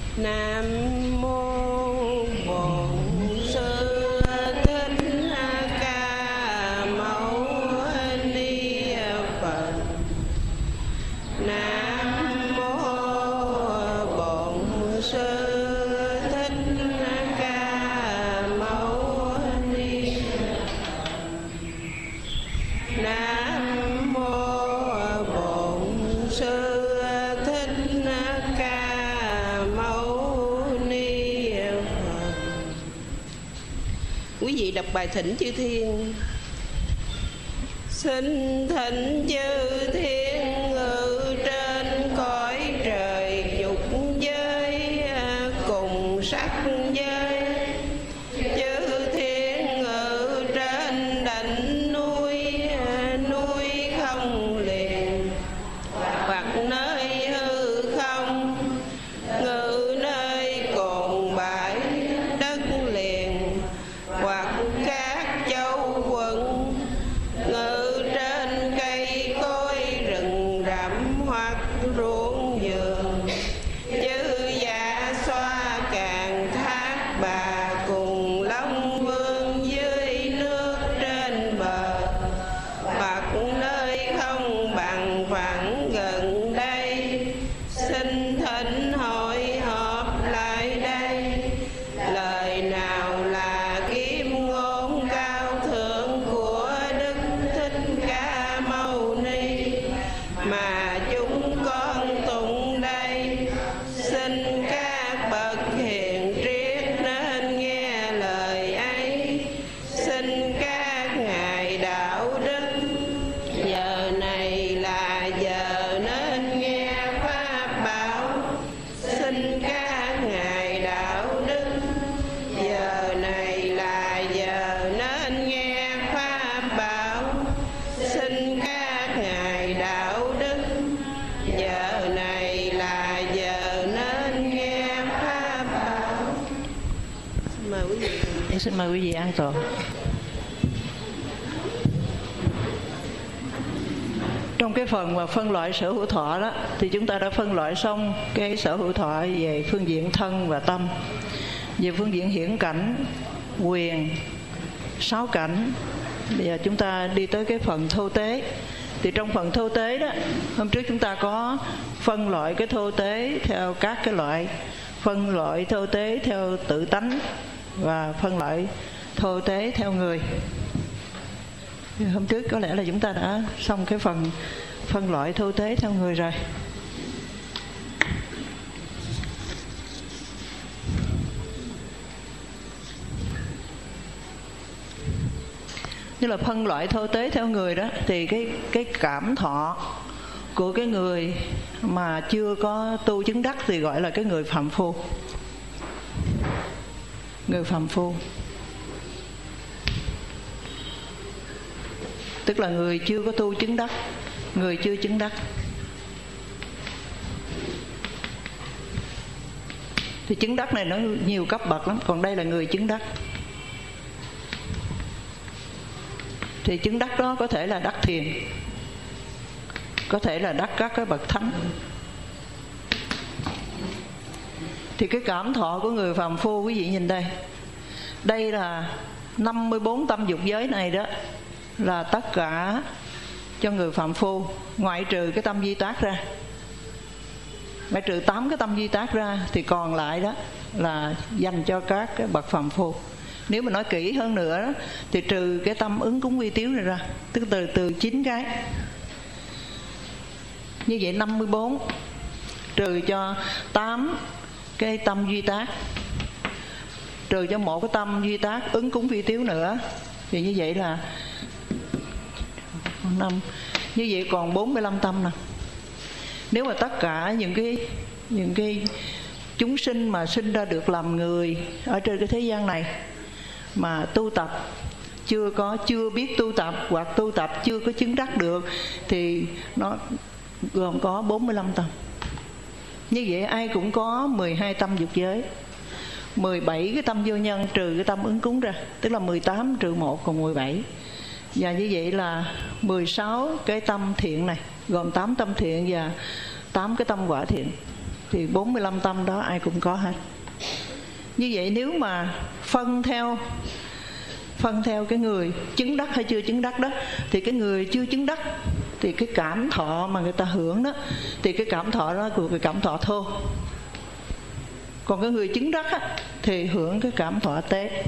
Nam mô Bổn Sư Thích Ca Mâu Ni Phật. Nam mô Bổn Sư Thích Ca Mâu Ni Phật. Nam mô Bổn Sư Thích Ca Mâu Ni Phật. Quý vị đọc bài thỉnh chư thiên. Xin thỉnh chư thiên ngự trên cõi trời dục giới cùng sắc giới. Chư thiên ngự trên đỉnh núi, núi không liền, hoặc nơi hư không, ngự nơi cồn bãi đất liền, hoặc các châu quận, ngự trên cây cối rừng rậm hoặc ruộng vườn. Chư dạ xoa càng thác bà cùng long vương dưới nước trên bờ, hoặc nơi không bằng phẳng gần đây. Xin thỉnh hội họp lại đây. Lời nào là kiếm ngôn cao thượng của Đức Thích Ca Mâu Ni mà chúng con tụng đây. Xin các bậc hiền triết nên nghe lời ấy. Xin các ngài đạo đức giờ này là giờ nên nghe pháp bảo. Xin các ngài đạo đức giờ này là giờ nên nghe pháp bảo. Xin các ngài đạo đức giờ này là giờ nên nghe pháp bảo. Mời quý vị. Xin mời quý vị an tọa. Trong cái phần mà phân loại sở hữu thọ đó thì chúng ta đã phân loại xong cái sở hữu thọ về phương diện thân và tâm, về phương diện hiển cảnh, quyền, sáu cảnh. Bây giờ chúng ta đi tới cái phần thô tế. Thì trong phần thô tế đó, hôm trước chúng ta có phân loại cái thô tế theo các cái loại, phân loại thô tế theo tự tánh và phân loại thô tế theo người. Hôm trước có lẽ là chúng ta đã xong cái phần phân loại thô tế theo người rồi. Như là phân loại thô tế theo người đó, thì cái cảm thọ của cái người mà chưa có tu chứng đắc thì gọi là cái người phàm phu. Người phàm phu tức là người chưa có tu chứng đắc, người chưa chứng đắc. Thì chứng đắc này nó nhiều cấp bậc lắm, còn đây là người chứng đắc. Thì chứng đắc đó có thể là đắc thiền, có thể là đắc các cái bậc thánh. Thì cái cảm thọ của người phàm phu, quý vị nhìn đây, đây là 54 tâm dục giới này đó là tất cả cho người phàm phu, ngoại trừ cái tâm di tác ra. Ngoại trừ 8 cái tâm di tác ra thì còn lại đó là dành cho các cái bậc phàm phu. Nếu mà nói kỹ hơn nữa đó, thì trừ cái tâm ứng cúng quy tiếu này ra, tức từ 9 cái. Như vậy 54 trừ cho 8 cái tâm duy tác, trừ cho một cái tâm duy tác ứng cúng vi tiếu nữa, thì như vậy là 5. Như vậy còn 45 tâm nè. Nếu mà tất cả những cái chúng sinh mà sinh ra được làm người ở trên cái thế gian này mà tu tập chưa biết tu tập, hoặc tu tập chưa có chứng đắc được, thì nó gồm có 45 tâm. Như vậy ai cũng có 12 tâm dục giới, 17 cái tâm vô nhân trừ cái tâm ứng cúng ra, tức là 18 trừ 1 còn 17. Và như vậy là 16 cái tâm thiện này, gồm 8 tâm thiện và 8 cái tâm quả thiện. thì 45 tâm đó ai cũng có hết. Như vậy nếu mà phân theo cái người chứng đắc hay chưa chứng đắc đó, thì cái người chưa chứng đắc thì cái cảm thọ mà người ta hưởng đó, thì cái cảm thọ đó của cái cảm thọ thô. Còn cái người chứng đắc á, thì hưởng cái cảm thọ tế.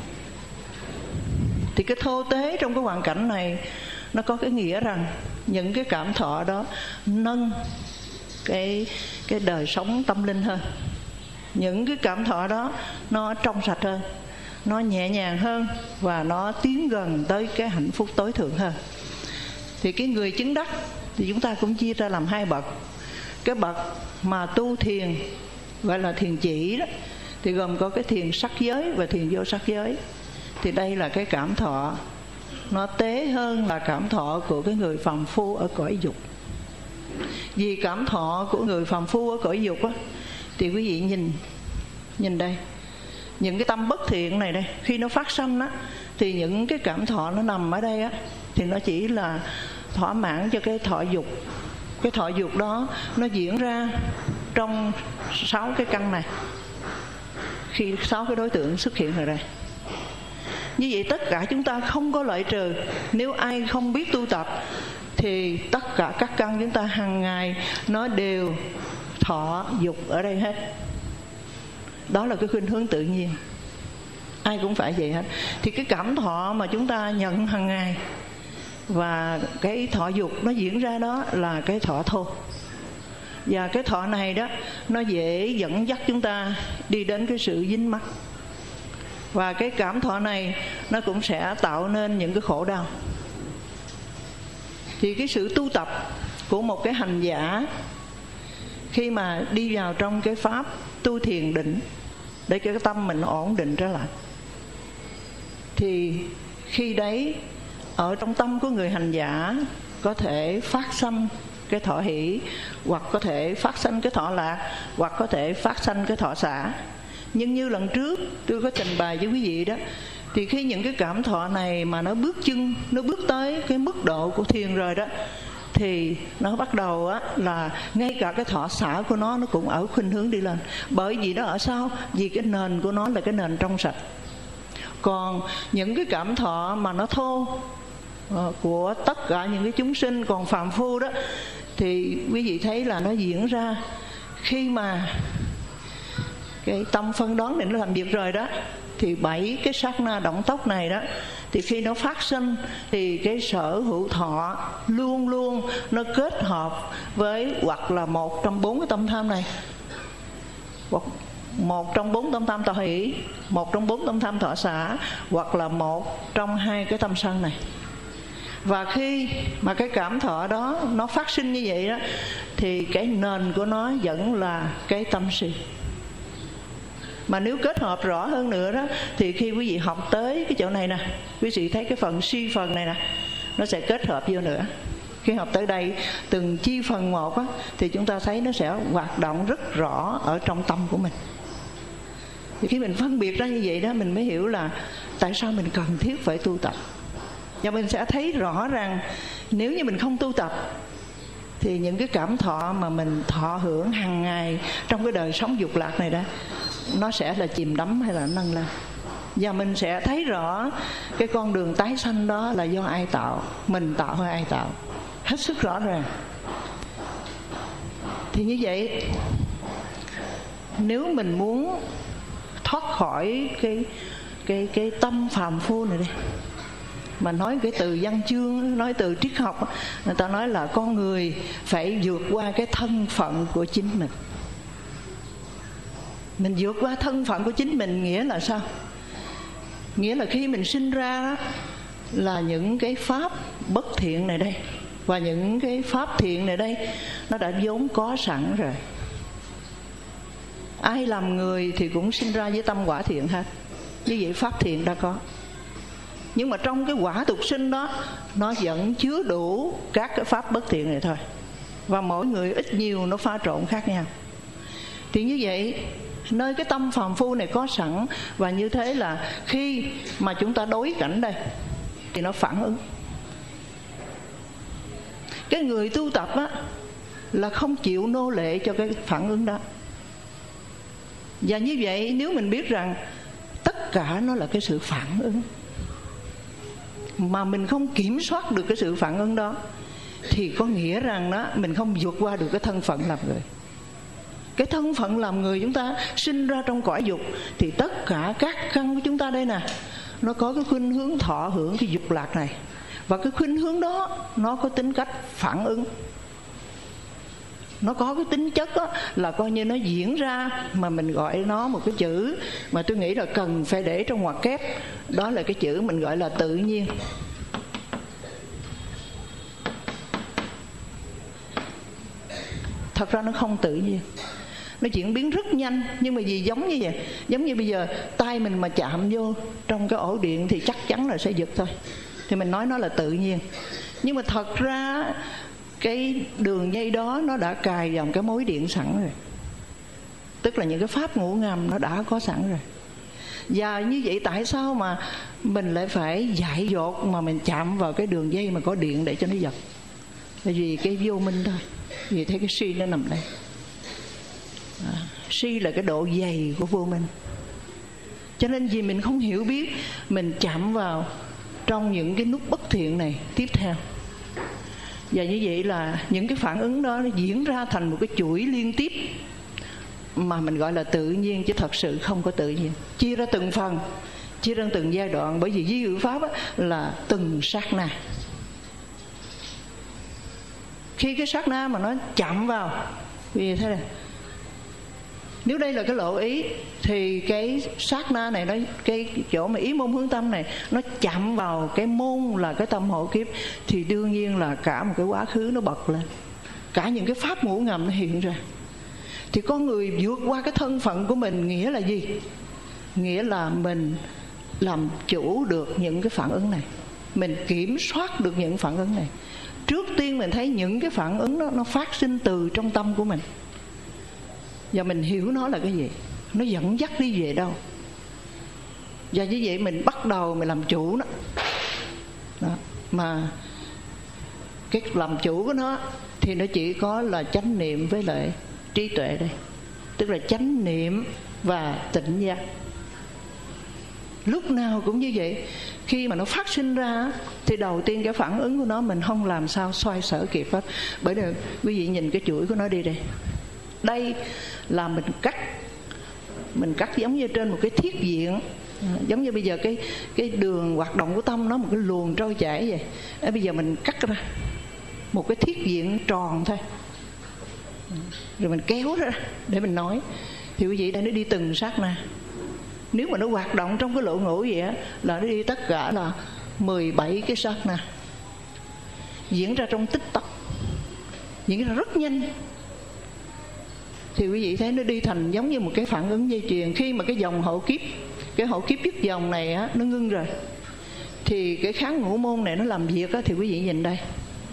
Thì cái thô tế trong cái hoàn cảnh này nó có cái nghĩa rằng những cái cảm thọ đó nâng cái đời sống tâm linh hơn. Những cái cảm thọ đó nó trong sạch hơn, nó nhẹ nhàng hơn, và nó tiến gần tới cái hạnh phúc tối thượng hơn. Thì cái người chứng đắc thì chúng ta cũng chia ra làm hai bậc. Cái bậc mà tu thiền gọi là thiền chỉ đó, thì gồm có cái thiền sắc giới và thiền vô sắc giới. Thì đây là cái cảm thọ nó tế hơn là cảm thọ của cái người phàm phu ở cõi dục. Vì cảm thọ của người phàm phu ở cõi dục á, thì quý vị nhìn đây, những cái tâm bất thiện này đây, khi nó phát sanh á, thì những cái cảm thọ nó nằm ở đây á, thì nó chỉ là thỏa mãn cho cái thọ dục. Cái thọ dục đó nó diễn ra trong 6 cái căn này, khi 6 cái đối tượng xuất hiện ở đây. Như vậy tất cả chúng ta không có loại trừ. Nếu ai không biết tu tập thì tất cả các căn chúng ta hàng ngày nó đều thọ dục ở đây hết. Đó là cái khuynh hướng tự nhiên, ai cũng phải vậy hết. Thì cái cảm thọ mà chúng ta nhận hàng ngày và cái thọ dục nó diễn ra đó là cái thọ thô. Và cái thọ này đó nó dễ dẫn dắt chúng ta đi đến cái sự dính mắc. Và cái cảm thọ này nó cũng sẽ tạo nên những cái khổ đau. Thì cái sự tu tập của một cái hành giả khi mà đi vào trong cái pháp tu thiền định để cái tâm mình ổn định trở lại, thì khi đấy ở trong tâm của người hành giả có thể phát sanh cái thọ hỷ, hoặc có thể phát sanh cái thọ lạc, hoặc có thể phát sanh cái thọ xả. Nhưng như lần trước tôi có trình bày với quý vị đó, thì khi những cái cảm thọ này mà nó bước tới cái mức độ của thiền rồi đó, thì nó bắt đầu á, là ngay cả cái thọ xả của nó cũng ở khuynh hướng đi lên. Bởi vì nó ở sao? Vì cái nền của nó là cái nền trong sạch. Còn những cái cảm thọ mà nó thô của tất cả những cái chúng sinh còn phàm phu đó, thì quý vị thấy là nó diễn ra khi mà cái tâm phân đoán này nó làm việc rồi đó, thì 7 cái sát na động tốc này đó, thì khi nó phát sinh thì cái sở hữu thọ luôn luôn nó kết hợp với hoặc là một trong 4 cái tâm tham này, hoặc một trong 4 tâm tham thọ hỷ, một trong 4 tâm tham thọ xả, hoặc là một trong 2 cái tâm sân này. Và khi mà cái cảm thọ đó nó phát sinh như vậy đó, thì cái nền của nó vẫn là cái tâm si. Mà nếu kết hợp rõ hơn nữa đó, thì khi quý vị học tới cái chỗ này nè, quý vị thấy cái phần si phần này nè, nó sẽ kết hợp vô nữa. Khi học tới đây từng chi phần một á, thì chúng ta thấy nó sẽ hoạt động rất rõ ở trong tâm của mình. Thì khi mình phân biệt ra như vậy đó, mình mới hiểu là tại sao mình cần thiết phải tu tập. Và mình sẽ thấy rõ rằng nếu như mình không tu tập thì những cái cảm thọ mà mình thọ hưởng hàng ngày trong cái đời sống dục lạc này đó, nó sẽ là chìm đắm hay là nâng lên. Và mình sẽ thấy rõ cái con đường tái sanh đó là do ai tạo, mình tạo hay ai tạo, hết sức rõ ràng. Thì như vậy, nếu mình muốn thoát khỏi cái tâm phàm phu này đây, mà nói cái từ văn chương, nói từ triết học, người ta nói là con người phải vượt qua cái thân phận của chính mình. Mình vượt qua thân phận của chính mình nghĩa là sao? Nghĩa là khi mình sinh ra đó, là những cái pháp bất thiện này đây và những cái pháp thiện này đây nó đã vốn có sẵn rồi. Ai làm người thì cũng sinh ra với tâm quả thiện hết. Như vậy pháp thiện đã có. Nhưng mà trong cái quả tục sinh đó, nó vẫn chứa đủ các cái pháp bất thiện này thôi. Và mỗi người ít nhiều nó pha trộn khác nhau. Thì như vậy, nơi cái tâm phàm phu này có sẵn, và như thế là khi mà chúng ta đối cảnh đây thì nó phản ứng. Cái người tu tập á, là không chịu nô lệ cho cái phản ứng đó. Và như vậy nếu mình biết rằng tất cả nó là cái sự phản ứng, mà mình không kiểm soát được cái sự phản ứng đó, thì có nghĩa rằng đó mình không vượt qua được cái thân phận làm người. Cái thân phận làm người chúng ta sinh ra trong cõi dục, thì tất cả các căn của chúng ta đây nè, nó có cái khuynh hướng thọ hưởng cái dục lạc này. Và cái khuynh hướng đó nó có tính cách phản ứng. Nó có cái tính chất đó, là coi như nó diễn ra, mà mình gọi nó một cái chữ mà tôi nghĩ là cần phải để trong ngoặc kép. Đó là cái chữ mình gọi là tự nhiên. Thật ra nó không tự nhiên, nó chuyển biến rất nhanh. Nhưng mà vì giống như vậy, giống như bây giờ tay mình mà chạm vô trong cái ổ điện thì chắc chắn là sẽ giật thôi, thì mình nói nó là tự nhiên. Nhưng mà thật ra cái đường dây đó nó đã cài vào cái mối điện sẵn rồi, tức là những cái pháp ngũ ngầm nó đã có sẵn rồi. Và như vậy tại sao mà mình lại phải dại dột mà mình chạm vào cái đường dây mà có điện để cho nó giật? Bởi vì cái vô minh thôi. Vì thấy cái suy nó nằm đây. Suy là cái độ dày của vô minh. Cho nên vì mình không hiểu biết, mình chạm vào trong những cái nút bất thiện này tiếp theo. Và như vậy là những cái phản ứng đó nó diễn ra thành một cái chuỗi liên tiếp mà mình gọi là tự nhiên, chứ thật sự không có tự nhiên. Chia ra từng phần, chia ra từng giai đoạn. Bởi vì di ngữ pháp là từng sát na. Khi cái sát na mà nó chạm vào, vì thế này, nếu đây là cái lộ ý, thì cái sát na này, nó cái chỗ mà ý môn hướng tâm này, nó chạm vào cái môn là cái tâm hộ kiếp, thì đương nhiên là cả một cái quá khứ nó bật lên, cả những cái pháp ngũ ngầm nó hiện ra. Thì con người vượt qua cái thân phận của mình nghĩa là gì? Nghĩa là mình làm chủ được những cái phản ứng này, mình kiểm soát được những phản ứng này. Trước tiên mình thấy những cái phản ứng đó nó phát sinh từ trong tâm của mình, và mình hiểu nó là cái gì, nó dẫn dắt đi về đâu. Và như vậy mình bắt đầu mình làm chủ nó đó. Mà cái làm chủ của nó thì nó chỉ có là chánh niệm với lại trí tuệ đây. Tức là chánh niệm và tỉnh giác. Lúc nào cũng như vậy. Khi mà nó phát sinh ra thì đầu tiên cái phản ứng của nó mình không làm sao xoay sở kịp hết. Bởi vì quý vị nhìn cái chuỗi của nó đi đây. Đây là mình cắt giống như trên một cái thiết diện. Giống như bây giờ cái đường hoạt động của tâm nó một cái luồng trôi chảy vậy. Bây giờ mình cắt ra một cái thiết diện tròn thôi, rồi mình kéo ra để mình nói. Thì quý vị đây nó đi từng sát na. Nếu mà nó hoạt động trong cái lộ ngũ vậy á, là nó đi tất cả là 17 cái sát na, diễn ra trong tích tắc, diễn ra rất nhanh. Thì quý vị thấy nó đi thành giống như một cái phản ứng dây chuyền. Khi mà cái dòng hộ kiếp, cái hộ kiếp dứt dòng này á, nó ngưng rồi, thì cái kháng ngũ môn này nó làm việc á, thì quý vị nhìn đây.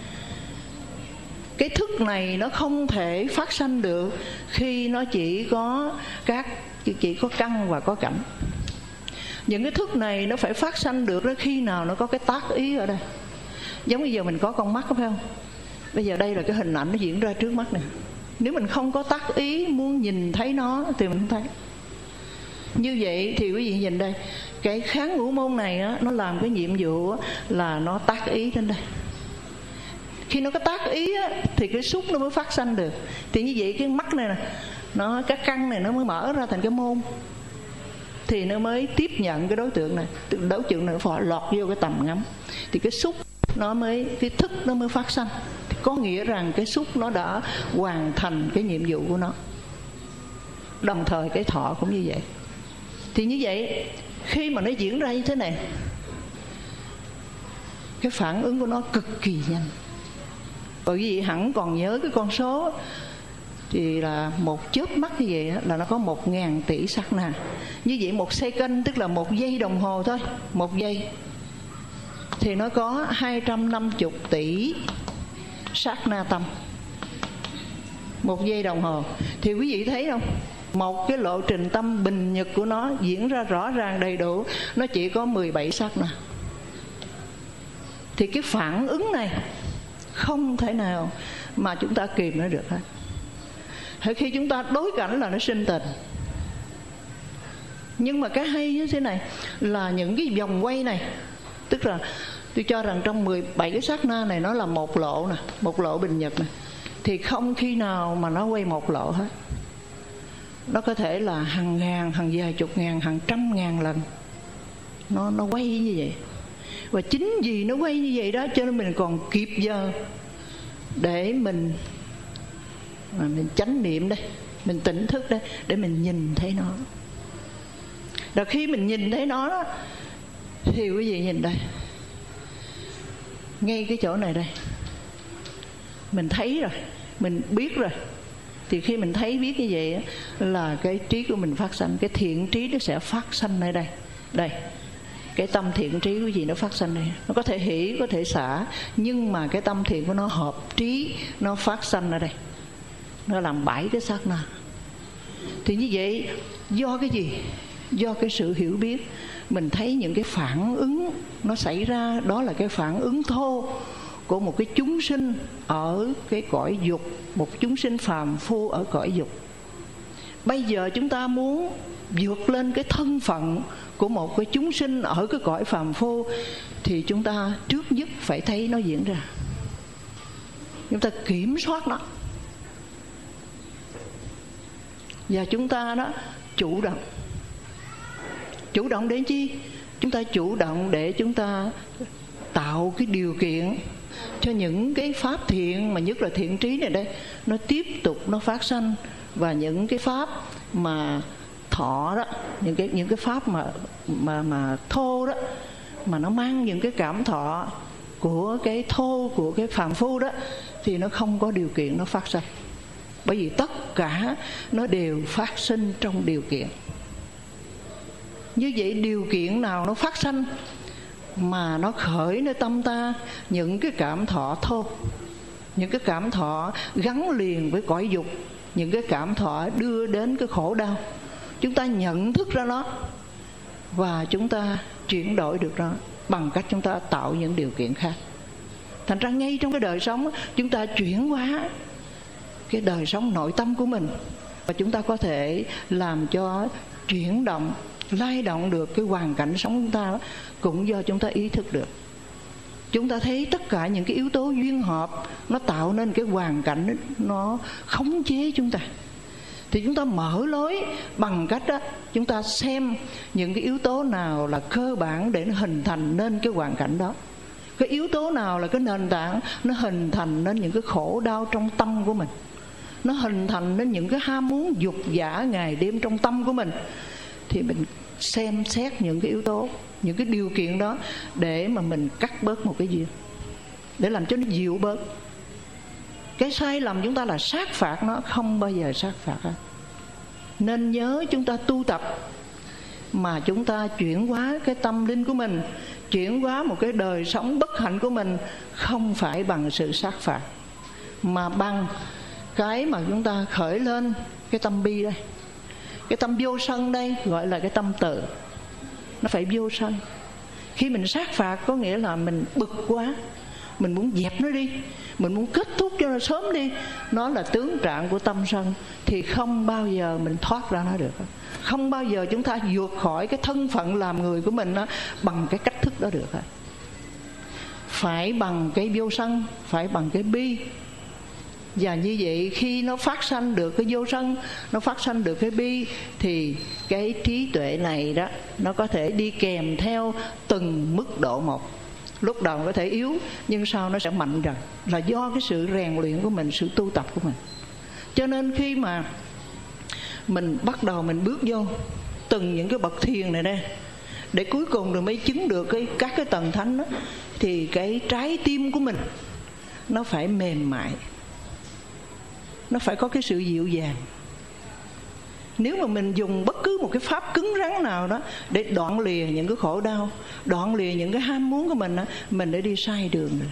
Cái thức này nó không thể phát sanh được khi nó chỉ có căn và có cảnh. Những cái thức này nó phải phát sanh được đó khi nào nó có cái tác ý ở đây. Giống như giờ mình có con mắt, phải không? Bây giờ đây là cái hình ảnh nó diễn ra trước mắt nè. Nếu mình không có tác ý muốn nhìn thấy nó thì mình không thấy. Như vậy thì quý vị nhìn đây, cái kháng ngũ môn này á, nó làm cái nhiệm vụ á, là nó tác ý trên đây. Khi nó có tác ý á, thì cái xúc nó mới phát sanh được. Thì như vậy cái mắt này nè, cái căn này nó mới mở ra thành cái môn, thì nó mới tiếp nhận cái đối tượng này. Đối tượng này phải lọt vô cái tầm ngắm, thì cái xúc nó mới, cái thức nó mới phát sanh. Thì có nghĩa rằng cái xúc nó đã hoàn thành cái nhiệm vụ của nó. Đồng thời cái thọ cũng như vậy. Thì như vậy khi mà nó diễn ra như thế này, cái phản ứng của nó cực kỳ nhanh. Bởi vì hẳn còn nhớ cái con số thì là một chớp mắt như vậy là nó có 1000 tỷ sát na. Như vậy 1 second tức là 1 giây đồng hồ thôi, 1 giây thì nó có 250 tỷ sát na tâm. 1 giây đồng hồ. Thì quý vị thấy không, một cái lộ trình tâm bình nhật của nó diễn ra rõ ràng đầy đủ, nó chỉ có 17 sát na. Thì cái phản ứng này không thể nào mà chúng ta kìm nó được hết. Khi chúng ta đối cảnh là nó sinh tình, Nhưng mà cái hay như thế này là những cái vòng quay này, tức là tôi cho rằng trong 17 cái sát na này nó là một lộ nè, một lộ bình nhật nè, thì không khi nào mà nó quay một lộ hết. Nó có thể là hàng ngàn, hàng vài chục ngàn, hàng trăm ngàn lần nó quay như vậy. Và chính vì nó quay như vậy đó cho nên mình còn kịp giờ để mình chánh niệm đây, mình tỉnh thức đây, để mình nhìn thấy nó. Rồi khi mình nhìn thấy nó đó, thì quý vị nhìn đây, ngay cái chỗ này đây, mình thấy rồi, mình biết rồi. Thì khi mình thấy biết như vậy là cái trí của mình phát sanh, cái thiện trí nó sẽ phát sanh ở đây. Đây, cái tâm thiện trí của gì nó phát sanh đây. Nó có thể hỷ, có thể xả, nhưng mà cái tâm thiện của nó hợp trí, nó phát sanh ở đây. Nó làm 7 cái sát na. Thì như vậy do cái gì? Do cái sự hiểu biết. Mình thấy những cái phản ứng nó xảy ra, đó là cái phản ứng thô của một cái chúng sinh ở cái cõi dục, một chúng sinh phàm phu ở cõi dục. Bây giờ chúng ta muốn vượt lên cái thân phận của một cái chúng sinh ở cái cõi phàm phu, thì chúng ta trước nhất phải thấy nó diễn ra, chúng ta kiểm soát nó, và chúng ta đó chủ động. Chủ động để chi? Chúng ta chủ động để chúng ta tạo cái điều kiện cho những cái pháp thiện, mà nhất là thiện trí này đây, nó tiếp tục nó phát sanh. Và những cái pháp mà thọ đó, những cái pháp mà thô đó, mà nó mang những cái cảm thọ của cái thô, của cái phàm phu đó, thì nó không có điều kiện nó phát sanh. Bởi vì tất cả nó đều phát sinh trong điều kiện. Như vậy điều kiện nào nó phát sanh mà nó khởi nơi tâm ta những cái cảm thọ thô, những cái cảm thọ gắn liền với cõi dục, những cái cảm thọ đưa đến cái khổ đau, chúng ta nhận thức ra nó và chúng ta chuyển đổi được nó bằng cách chúng ta tạo những điều kiện khác. Thành ra ngay trong cái đời sống chúng ta chuyển hóa cái đời sống nội tâm của mình, và chúng ta có thể làm cho chuyển động, lay động được cái hoàn cảnh sống chúng ta, cũng do chúng ta ý thức được. Chúng ta thấy tất cả những cái yếu tố duyên hợp nó tạo nên cái hoàn cảnh, nó khống chế chúng ta. Thì chúng ta mở lối bằng cách đó, chúng ta xem những cái yếu tố nào là cơ bản để nó hình thành nên cái hoàn cảnh đó. Cái yếu tố nào là cái nền tảng nó hình thành nên những cái khổ đau trong tâm của mình, nó hình thành nên những cái ham muốn dục dã ngày đêm trong tâm của mình. Thì mình xem xét những cái yếu tố, những cái điều kiện đó để mà mình cắt bớt một cái duyên, để làm cho nó dịu bớt. Cái sai lầm chúng ta là sát phạt nó, không bao giờ sát phạt hết. Nên nhớ chúng ta tu tập mà chúng ta chuyển hóa cái tâm linh của mình, chuyển hóa một cái đời sống bất hạnh của mình, không phải bằng sự sát phạt, mà bằng cái mà chúng ta khởi lên cái tâm bi đây, cái tâm vô sân đây, gọi là cái tâm từ. Nó phải vô sân. Khi mình sát phạt có nghĩa là mình bực quá, mình muốn dẹp nó đi, mình muốn kết thúc cho nó sớm đi. Nó là tướng trạng của tâm sân. Thì không bao giờ mình thoát ra nó được. Không bao giờ chúng ta vượt khỏi cái thân phận làm người của mình đó, bằng cái cách thức đó được. Phải bằng cái vô sân, phải bằng cái bi. Và như vậy khi nó phát sanh được cái vô sân, nó phát sanh được cái bi, thì cái trí tuệ này đó, nó có thể đi kèm theo từng mức độ một. Lúc đầu có thể yếu, nhưng sau nó sẽ mạnh dần, là do cái sự rèn luyện của mình, sự tu tập của mình. Cho nên khi mà mình bắt đầu mình bước vô từng những cái bậc thiền này đây, để cuối cùng rồi mới chứng được các cái tầng thánh đó, thì cái trái tim của mình nó phải mềm mại, nó phải có cái sự dịu dàng. Nếu mà mình dùng bất cứ một cái pháp cứng rắn nào đó để đoạn lìa những cái khổ đau, đoạn lìa những cái ham muốn của mình đó, mình đã đi sai đường rồi.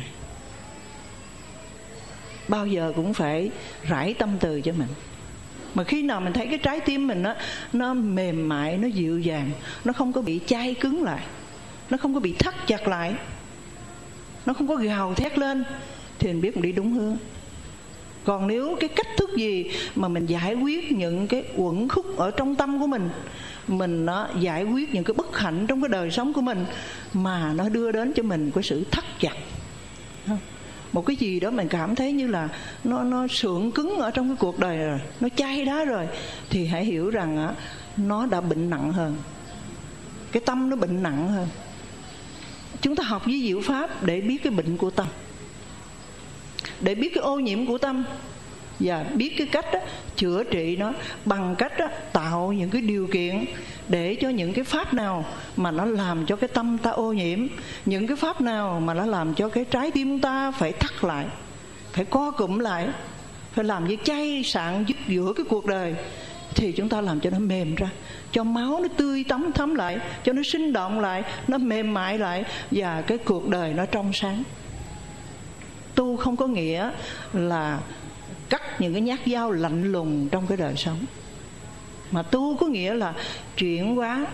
Bao giờ cũng phải rải tâm từ cho mình. Mà khi nào mình thấy cái trái tim mình đó, nó mềm mại, nó dịu dàng, nó không có bị chai cứng lại, nó không có bị thắt chặt lại, nó không có gào thét lên, thì mình biết mình đi đúng hướng. Còn nếu cái cách thức gì mà mình giải quyết những cái uẩn khúc ở trong tâm của mình nó giải quyết những cái bất hạnh trong cái đời sống của mình, mà nó đưa đến cho mình cái sự thắt chặt, một cái gì đó mình cảm thấy như là nó sượng cứng ở trong cái cuộc đời rồi, nó chai đá rồi, thì hãy hiểu rằng nó đã bệnh nặng hơn. Cái tâm nó bệnh nặng hơn. Chúng ta học với diệu pháp để biết cái bệnh của tâm, để biết cái ô nhiễm của tâm, và biết cái cách chữa trị nó bằng cách tạo những cái điều kiện để cho những cái pháp nào mà nó làm cho cái tâm ta ô nhiễm, những cái pháp nào mà nó làm cho cái trái tim ta phải thắt lại, phải co cụm lại, phải làm việc chay sạn giữa cái cuộc đời, thì chúng ta làm cho nó mềm ra, cho máu nó tươi tắn thấm lại, cho nó sinh động lại, nó mềm mại lại, và cái cuộc đời nó trong sáng. Tu không có nghĩa là cắt những cái nhát dao lạnh lùng trong cái đời sống, mà tu có nghĩa là chuyển hóa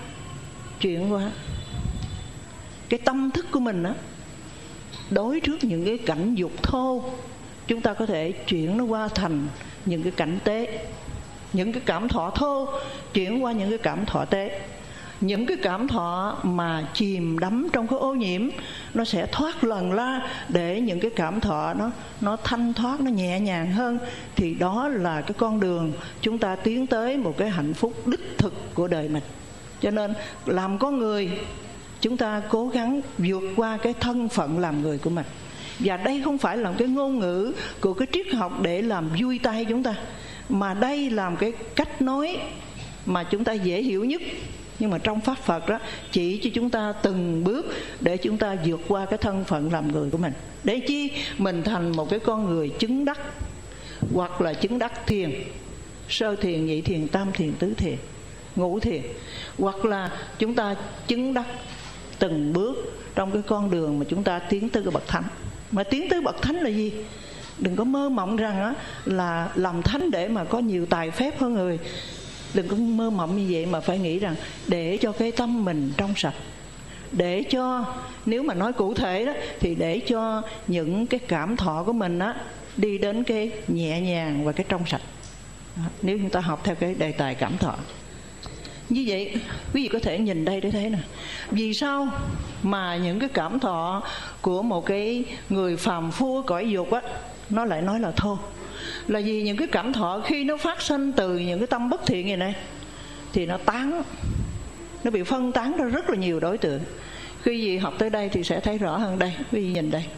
cái tâm thức của mình đối trước những cái cảnh dục thô, chúng ta có thể chuyển nó qua thành những cái cảnh tế. Những cái cảm thọ thô chuyển qua những cái cảm thọ tế. Những cái cảm thọ mà chìm đắm trong cái ô nhiễm, nó sẽ thoát lần ra để những cái cảm thọ nó thanh thoát, nó nhẹ nhàng hơn. Thì đó là cái con đường chúng ta tiến tới một cái hạnh phúc đích thực của đời mình. Cho nên làm con người, chúng ta cố gắng vượt qua cái thân phận làm người của mình. Và đây không phải là cái ngôn ngữ của cái triết học để làm vui tay chúng ta, mà đây là cái cách nói mà chúng ta dễ hiểu nhất. Nhưng mà trong Pháp Phật đó chỉ cho chúng ta từng bước để chúng ta vượt qua cái thân phận làm người của mình. Để chi mình thành một cái con người chứng đắc, hoặc là chứng đắc thiền, sơ thiền, nhị thiền, tam thiền, tứ thiền, ngũ thiền, hoặc là chúng ta chứng đắc từng bước trong cái con đường mà chúng ta tiến tới cái bậc thánh. Mà tiến tới bậc thánh là gì? Đừng có mơ mộng rằng là làm thánh để mà có nhiều tài phép hơn người. Đừng có mơ mộng như vậy, mà phải nghĩ rằng để cho cái tâm mình trong sạch, để cho, nếu mà nói cụ thể đó, thì để cho những cái cảm thọ của mình đi đến cái nhẹ nhàng và cái trong sạch. Nếu chúng ta học theo cái đề tài cảm thọ như vậy, quý vị có thể nhìn đây để thấy nè, vì sao mà những cái cảm thọ của một cái người phàm phu cõi dục nó lại nói là thô. Là vì những cái cảm thọ khi nó phát sinh từ những cái tâm bất thiện này này, thì nó bị phân tán ra rất là nhiều đối tượng. Khi quý vị học tới đây thì sẽ thấy rõ hơn. Đây, quý vị nhìn đây,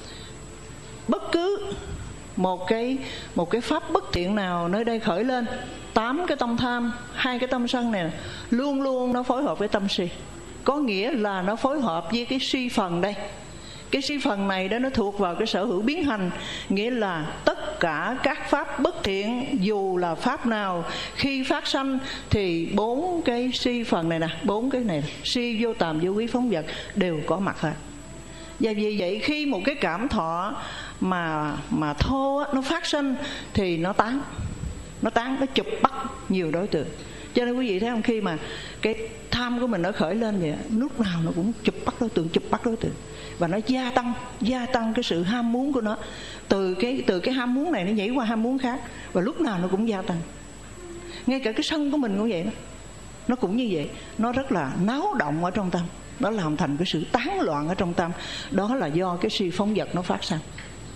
bất cứ một cái pháp bất thiện nào nơi đây khởi lên, 8 cái tâm tham, 2 cái tâm sân này luôn luôn nó phối hợp với tâm si. Có nghĩa là nó phối hợp với cái si phần đây. Cái si phần này đó nó thuộc vào cái sở hữu biến hành, nghĩa là tất cả các pháp bất thiện, dù là pháp nào, khi phát sanh thì 4 cái si phần này nè, 4 cái này, si, vô tàm, vô quý, phóng dật đều có mặt hết. Và vì vậy khi một cái cảm thọ mà thô nó phát sinh thì nó tán, nó chụp bắt nhiều đối tượng. Cho nên quý vị thấy không, khi mà cái tham của mình nó khởi lên vậy, lúc nào nó cũng chụp bắt đối tượng, và nó gia tăng cái sự ham muốn của nó. Từ cái ham muốn này nó nhảy qua ham muốn khác, và lúc nào nó cũng gia tăng. Ngay cả cái sân của mình cũng vậy đó, nó cũng như vậy, nó rất là náo động ở trong tâm, nó làm thành cái sự tán loạn ở trong tâm. Đó là do cái si phóng dật nó phát sinh.